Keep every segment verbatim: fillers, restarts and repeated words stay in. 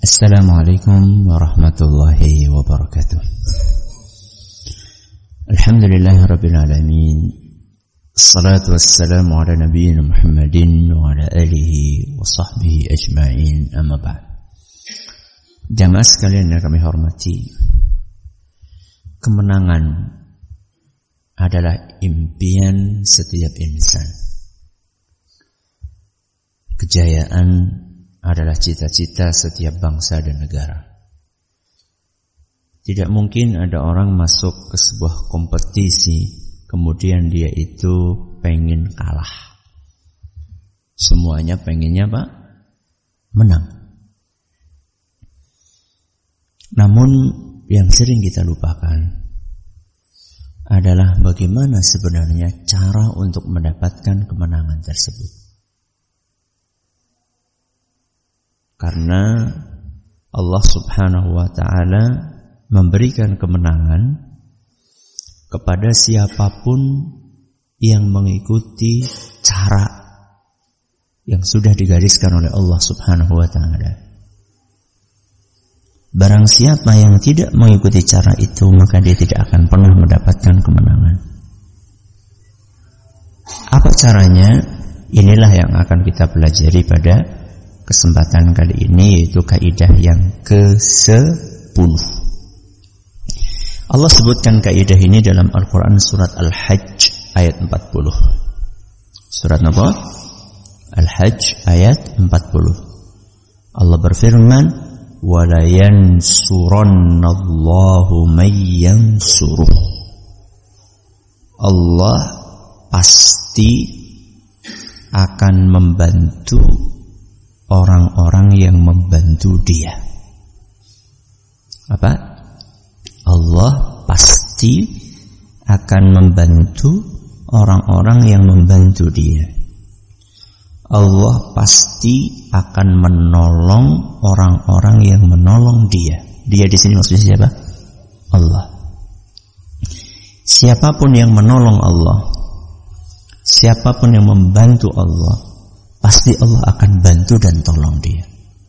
Assalamualaikum warahmatullahi wabarakatuh. Alhamdulillahirabbil alamin. Assalatu wassalamu ala nabiyyina Muhammadin wa ala alihi wa sahbihi ajma'in. Amma ba'd. Jamaah sekalian yang kami hormati, kemenangan adalah impian setiap insan. Kejayaan adalah cita-cita setiap bangsa dan negara. Tidak mungkin ada orang masuk ke sebuah kompetisi kemudian dia itu pengen kalah. Semuanya pengennya apa? Menang. Namun yang sering kita lupakan adalah bagaimana sebenarnya cara untuk mendapatkan kemenangan tersebut. Karena Allah subhanahu wa ta'ala memberikan kemenangan kepada siapapun yang mengikuti cara yang sudah digariskan oleh Allah subhanahu wa ta'ala. Barang siapa yang tidak mengikuti cara itu, maka dia tidak akan pernah mendapatkan kemenangan. Apa caranya? Inilah yang akan kita pelajari pada kesempatan kali ini, yaitu kaidah yang ke sepuluh. Allah sebutkan kaidah ini dalam Al-Quran surat Al-Hajj ayat empat puluh. Surat apa? Al-Hajj ayat empat puluh. Allah berfirman, وَلَا يَنْسُرَنَّ اللَّهُ مَنْ يَنْسُرُهُ. Allah pasti akan membantu orang-orang yang membantu dia. Apa? Allah pasti akan membantu orang-orang yang membantu dia. Allah pasti akan menolong orang-orang yang menolong dia. Dia di sini maksudnya siapa? Allah. Siapapun yang menolong Allah, siapapun yang membantu Allah, pasti Allah akan bantu dan tolong dia.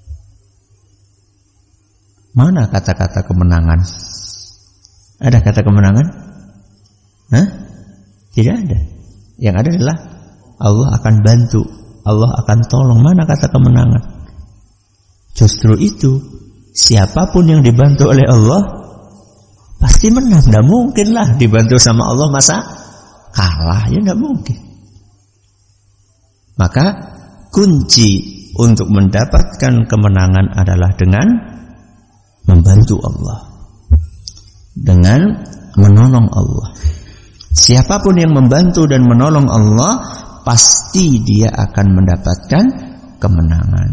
Mana kata-kata kemenangan? Ada kata kemenangan? Hah? Tidak ada. Yang ada adalah Allah akan bantu, Allah akan tolong. Mana kata kemenangan? Justru itu, siapapun yang dibantu oleh Allah pasti menang. Tidak mungkinlah dibantu sama Allah masa kalah, ya tidak mungkin. Maka kunci untuk mendapatkan kemenangan adalah dengan membantu Allah, dengan menolong Allah. Siapapun yang membantu dan menolong Allah, pasti dia akan mendapatkan kemenangan.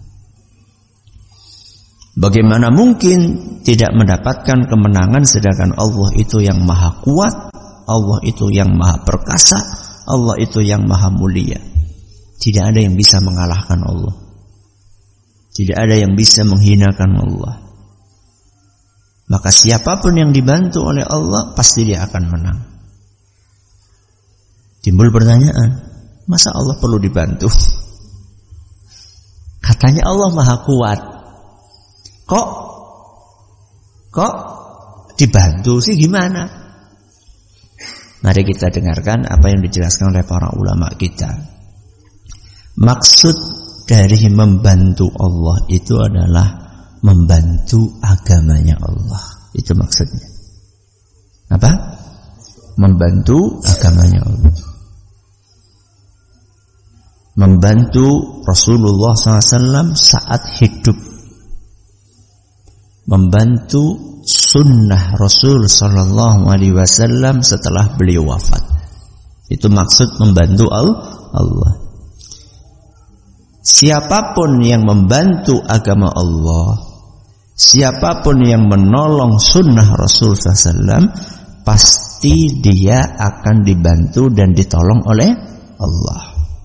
Bagaimana mungkin tidak mendapatkan kemenangan sedangkan Allah itu yang maha kuat, Allah itu yang maha perkasa, Allah itu yang maha mulia. Tidak ada yang bisa mengalahkan Allah. Tidak ada yang bisa menghinakan Allah. Maka siapapun yang dibantu oleh Allah, pasti dia akan menang. Timbul pertanyaan, masa Allah perlu dibantu? Katanya Allah maha kuat. Kok? Kok dibantu sih gimana? Mari kita dengarkan apa yang dijelaskan oleh para ulama kita. Maksud dari membantu Allah itu adalah membantu agamanya Allah. Itu maksudnya. Apa? Membantu agamanya Allah. Membantu Rasulullah shallallahu alaihi wasallam saat hidup. Membantu sunnah Rasul sallallahu alaihi wasallam setelah beliau wafat. Itu maksud membantu Allah. Siapapun yang membantu agama Allah, siapapun yang menolong sunnah Rasul sallallahu alaihi wasallam, pasti dia akan dibantu dan ditolong oleh Allah.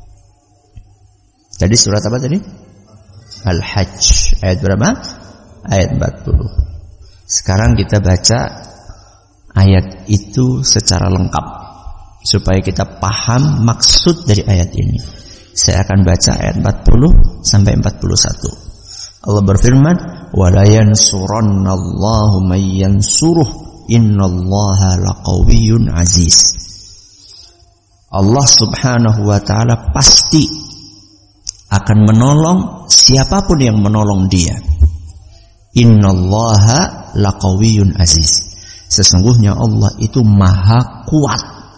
Tadi surat apa tadi? Al-Hajj ayat berapa? Ayat empat puluh. Sekarang kita baca ayat itu secara lengkap supaya kita paham maksud dari ayat ini. Saya akan baca ayat empat puluh sampai empat puluh satu. Allah berfirman, "Wala yansurannallahu may yansuruh, innallaha laqawiyyun aziz." Allah Subhanahu wa taala pasti akan menolong siapapun yang menolong dia. Innallaha laqawiyyun aziz. Sesungguhnya Allah itu maha kuat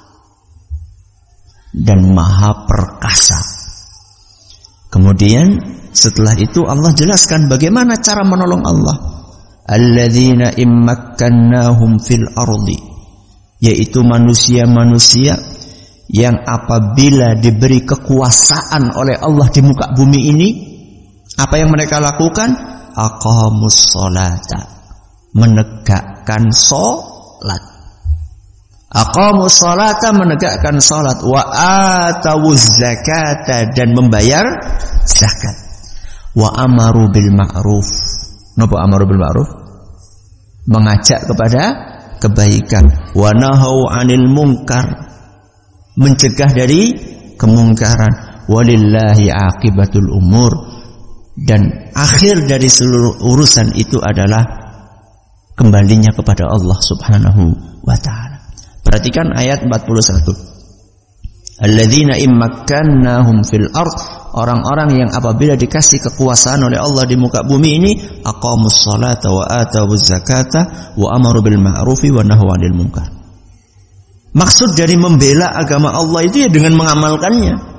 dan maha perkasa. Kemudian setelah itu Allah jelaskan bagaimana cara menolong Allah. Alladzina immakkannahum fil ardi, yaitu manusia-manusia yang apabila diberi kekuasaan oleh Allah di muka bumi ini, apa yang mereka lakukan? Aqamus sholata, menegakkan sholat. Aqamus sholata, menegakkan sholat. Wa atawuz zakata, dan membayar zakat. Wa amaru bil ma'ruf. Napa amaru bil ma'ruf? Mengajak kepada kebaikan. Wa nahau 'anil munkar, mencegah dari kemungkaran. Walillahi aqibatul umur, dan akhir dari seluruh urusan itu adalah kembalinya kepada Allah Subhanahu wa taala. Perhatikan ayat empat puluh satu. Alladzina immakkannahum fil ard, orang-orang yang apabila dikasih kekuasaan oleh Allah di muka bumi ini, aqamus salata wa atawuz zakata wa amaru bil ma'rufi wa nahaw 'anil munkar. Maksud dari membela agama Allah itu ya dengan mengamalkannya.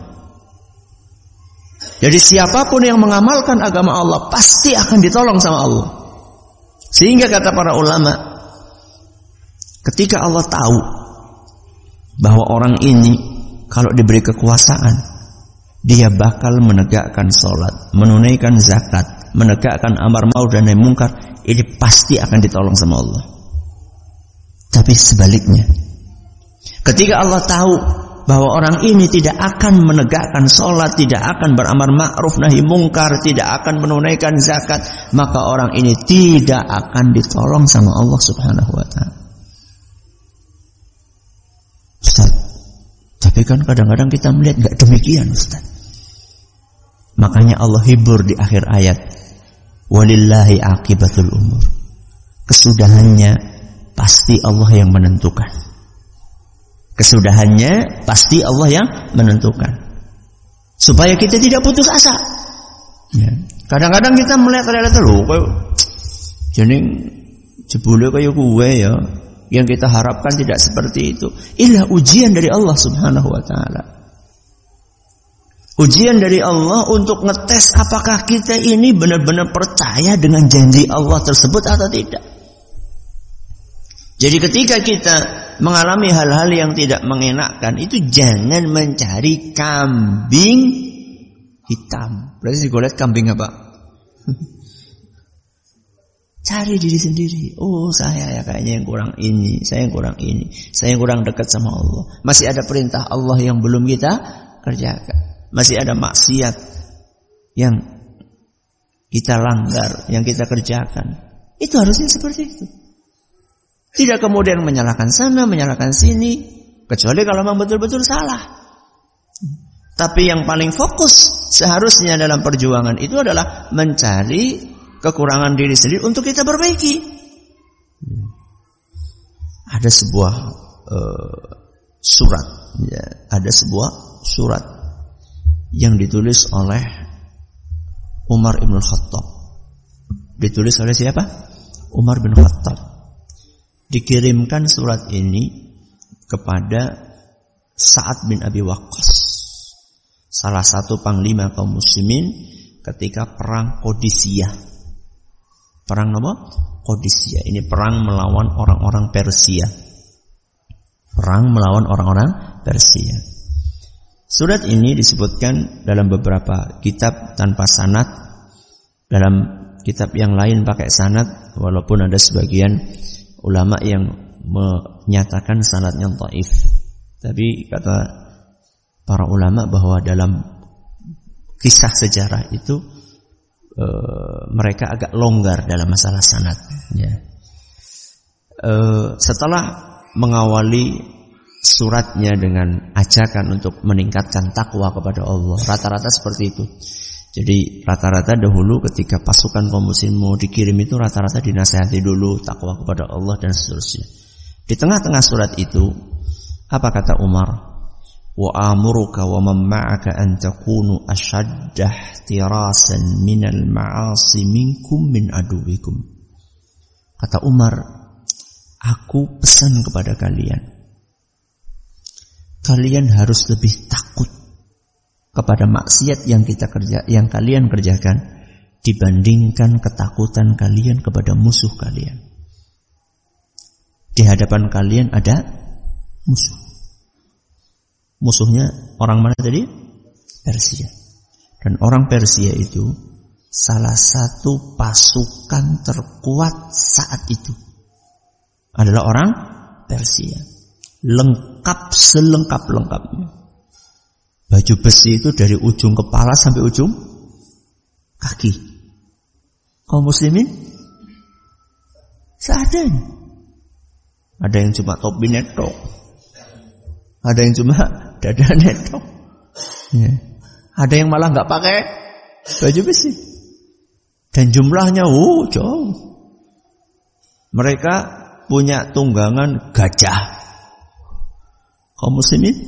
Jadi siapapun yang mengamalkan agama Allah pasti akan ditolong sama Allah. Sehingga kata para ulama, ketika Allah tahu bahwa orang ini kalau diberi kekuasaan, dia bakal menegakkan sholat, menunaikan zakat, menegakkan amar ma'ruf dan nahi munkar, ini pasti akan ditolong sama Allah. Tapi sebaliknya, ketika Allah tahu bahwa orang ini tidak akan menegakkan sholat, tidak akan beramar ma'ruf nahi mungkar, tidak akan menunaikan zakat, maka orang ini tidak akan ditolong sama Allah Subhanahu wa ta'ala. Ustaz, tapi kan kadang-kadang kita melihat enggak demikian, Ustaz. Makanya Allah hibur di akhir ayat, walillahi aqibatul umur. Kesudahannya pasti Allah yang menentukan. Kesudahannya pasti Allah yang menentukan. Supaya kita tidak putus asa. Ya. Kadang-kadang kita melihat realita loh, kayak jadi jebule kayak gue ya, yang kita harapkan tidak seperti itu. Inilah ujian dari Allah Subhanahu wa taala. Ujian dari Allah untuk ngetes apakah kita ini benar-benar percaya dengan janji Allah tersebut atau tidak. Jadi ketika kita mengalami hal-hal yang tidak mengenakkan, itu jangan mencari kambing hitam. Berarti sih gue lihat kambing apa? Cari diri sendiri. Oh, saya ya kayaknya yang kurang ini, saya yang kurang ini, saya yang kurang dekat sama Allah. Masih ada perintah Allah yang belum kita kerjakan. Masih ada maksiat yang kita langgar, yang kita kerjakan. Itu harusnya seperti itu. Tidak kemudian menyalahkan sana, menyalahkan sini, kecuali kalau memang betul-betul salah. Tapi yang paling fokus seharusnya dalam perjuangan itu adalah mencari kekurangan diri sendiri untuk kita perbaiki. Ada sebuah uh, surat, ya, ada sebuah surat yang ditulis oleh Umar ibn Khattab. Ditulis oleh siapa? Umar bin Khattab. Dikirimkan surat ini kepada Sa'ad bin Abi Waqqas, salah satu panglima kaum muslimin ketika perang Qadisiyah. Perang apa? Qadisiyah. Ini perang melawan orang-orang Persia. Perang melawan orang-orang Persia. Surat ini disebutkan dalam beberapa kitab tanpa sanad. Dalam kitab yang lain pakai sanad, walaupun ada sebagian ulama yang menyatakan sanadnya dhaif. Tapi kata para ulama bahwa dalam kisah sejarah itu e, mereka agak longgar dalam masalah sanad. Ya. E, setelah mengawali suratnya dengan ajakan untuk meningkatkan takwa kepada Allah, rata-rata seperti itu. Jadi rata-rata dahulu ketika pasukan kaum muslimin mau dikirim itu rata-rata dinasihati dulu takwa kepada Allah dan seterusnya. Di tengah-tengah surat itu apa kata Umar? Wa amuruka wa man ma'aka an takunu ashadda ihtirasan minal ma'asi minkum min aduwikum. Kata Umar, aku pesan kepada kalian, kalian harus lebih takut kepada maksiat yang kita kerja, yang kalian kerjakan dibandingkan ketakutan kalian kepada musuh kalian. Di hadapan kalian ada musuh. Musuhnya orang mana tadi? Persia. Dan orang Persia itu salah satu pasukan terkuat saat itu adalah orang Persia. Lengkap selengkap-lengkapnya. Baju besi itu dari ujung kepala sampai ujung kaki. Kaum muslimin seadanya. Ada yang cuma topi netok, ada yang cuma dada netok, ya. Ada yang malah nggak pakai baju besi. Dan jumlahnya uh, jauh. Mereka punya tunggangan gajah. Kaum muslimin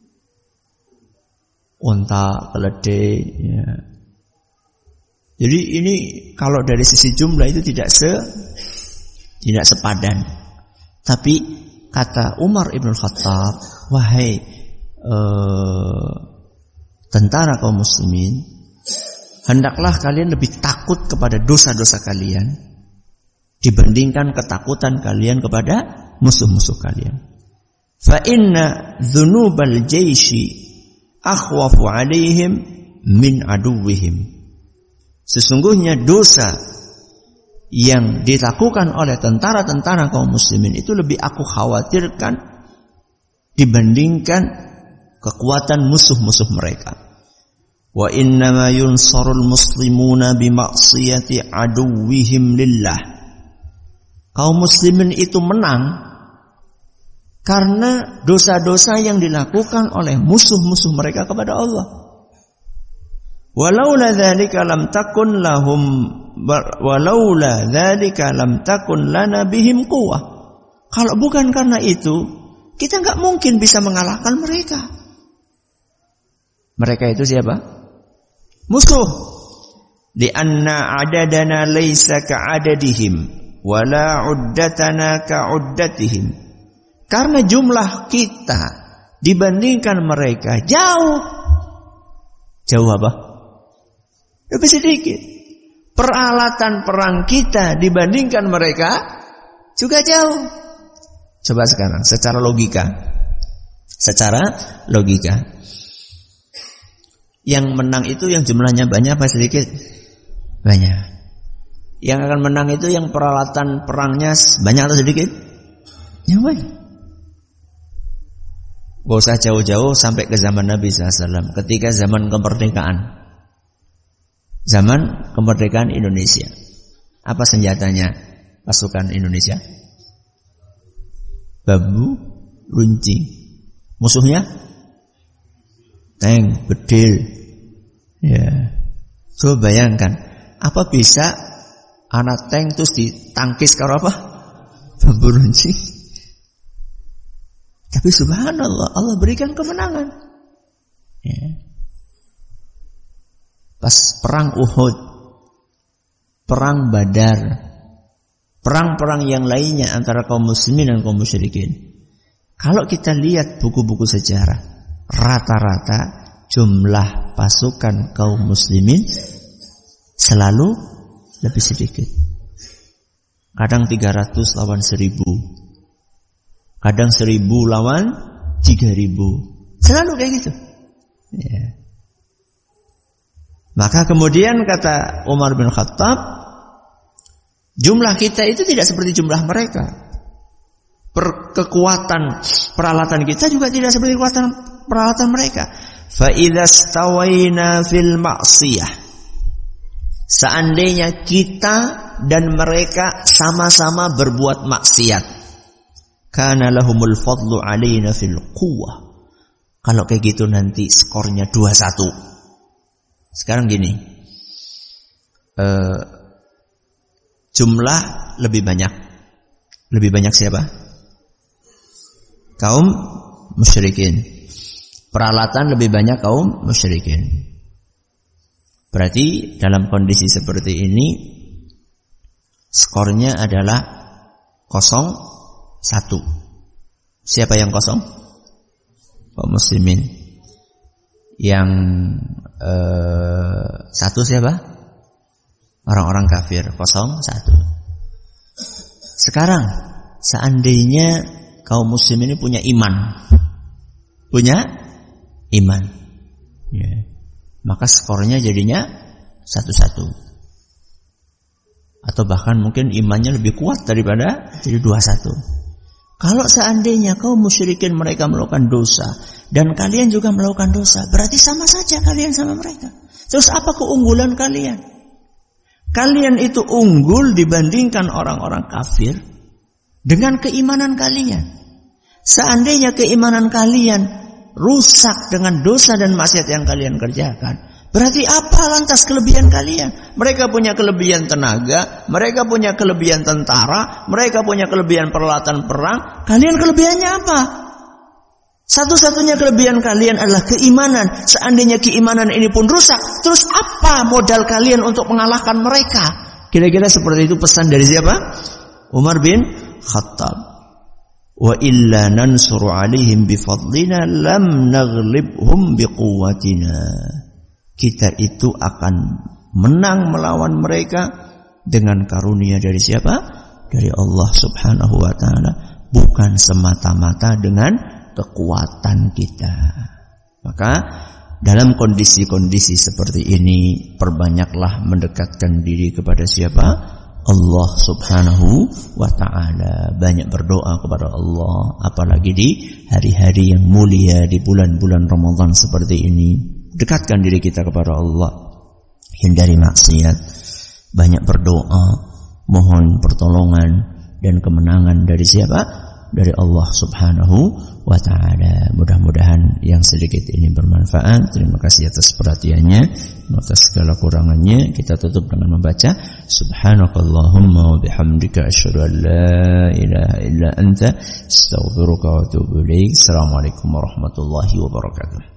unta, keledai, ya. Jadi ini kalau dari sisi jumlah itu tidak se tidak sepadan. Tapi kata Umar ibn Khattab, wahai eh, tentara kaum muslimin, hendaklah kalian lebih takut kepada dosa-dosa kalian dibandingkan ketakutan kalian kepada musuh-musuh kalian. Fa inna dzunubal jaisi akhwafu alaihim min aduwwihim. Sesungguhnya dosa yang dilakukan oleh tentara-tentara kaum muslimin itu lebih aku khawatirkan dibandingkan kekuatan musuh-musuh mereka. Wa innama yunsarul muslimuna bimaksiyati aduwwihim lillah. Kaum muslimin itu menang karena dosa-dosa yang dilakukan oleh musuh-musuh mereka kepada Allah. Walaula dzalika lam takun lahum walaula dzalika lam takun lana bihim quwwah. Kalau bukan karena itu, kita enggak mungkin bisa mengalahkan mereka. Mereka itu siapa? Musuh. Di anna adadana laysa ka'adadihim wala uddatana ka'uddatihim. Karena jumlah kita dibandingkan mereka jauh. Jauh apa? Lebih sedikit. Peralatan perang kita dibandingkan mereka juga jauh. Coba sekarang secara logika. Secara logika. Yang menang itu yang jumlahnya banyak apa sedikit? Banyak. Yang akan menang itu yang peralatan perangnya banyak atau sedikit? Yang banyak. Gak usah jauh-jauh sampai ke zaman Nabi shallallahu alaihi wasallam. Ketika zaman kemerdekaan. Zaman kemerdekaan Indonesia. Apa senjatanya pasukan Indonesia? Bambu runcing. Musuhnya? Tank, bedil. Ya. Coba bayangkan. Apa bisa anak tank terus ditangkis karo apa? Bambu runcing. Tapi subhanallah, Allah berikan kemenangan. Ya. Pas perang Uhud, perang Badar, perang-perang yang lainnya antara kaum muslimin dan kaum musyrikin. Kalau kita lihat buku-buku sejarah, rata-rata jumlah pasukan kaum muslimin selalu lebih sedikit. Kadang tiga ratus lawan seribu. Kadang seribu lawan tiga ribu. Selalu kayak gitu. Ya. Maka kemudian kata Umar bin Khattab, jumlah kita itu tidak seperti jumlah mereka. Per- kekuatan peralatan kita juga tidak seperti kekuatan peralatan mereka. Fa idza stawaina fil ma'siyah. Seandainya kita dan mereka sama-sama berbuat maksiat, kana lahumul fadlu alaina fil quwwah. Kalau kayak gitu nanti skornya dua satu. Sekarang gini, uh, jumlah lebih banyak, lebih banyak siapa? Kaum musyrikin. Peralatan lebih banyak kaum musyrikin. Berarti dalam kondisi seperti ini skornya adalah kosong satu. Siapa yang kosong? Kaum muslimin. Yang eh, satu siapa? Orang-orang kafir. Kosong satu. Sekarang seandainya kaum muslim ini punya iman, punya iman, ya, maka skornya jadinya satu-satu. Atau bahkan mungkin imannya lebih kuat daripada jadi dua satu. Kalau seandainya kaum musyrikin mereka melakukan dosa dan kalian juga melakukan dosa, berarti sama saja kalian sama mereka. Terus apa keunggulan kalian? Kalian itu unggul dibandingkan orang-orang kafir dengan keimanan kalian. Seandainya keimanan kalian rusak dengan dosa dan maksiat yang kalian kerjakan, berarti apa lantas kelebihan kalian? Mereka punya kelebihan tenaga, mereka punya kelebihan tentara, mereka punya kelebihan peralatan perang. Kalian kelebihannya apa? Satu-satunya kelebihan kalian adalah keimanan. Seandainya keimanan ini pun rusak, terus apa modal kalian untuk mengalahkan mereka? Kira-kira seperti itu pesan dari siapa? Umar bin Khattab. Wa illa nansuru alaihim bifadlina lam naghlibhum biquwwatina. Kita itu akan menang melawan mereka dengan karunia dari siapa? Dari Allah Subhanahu wa taala, bukan semata-mata dengan kekuatan kita. Maka dalam kondisi-kondisi seperti ini, perbanyaklah mendekatkan diri kepada siapa? Allah Subhanahu wa ta'ala. Banyak berdoa kepada Allah, apalagi di hari-hari yang mulia, di bulan-bulan Ramadan seperti ini. Dekatkan diri kita kepada Allah, hindari maksiat, banyak berdoa, mohon pertolongan dan kemenangan dari siapa? Dari Allah Subhanahu wa ta'ala. Mudah-mudahan yang sedikit ini bermanfaat. Terima kasih atas perhatiannya. Atas segala kurangannya kita tutup dengan membaca Subhanakallahumma wa bihamdika asyhadu an la ilaha illa anta astaghfiruka wa atubu ilaik. Assalamualaikum warahmatullahi wabarakatuh.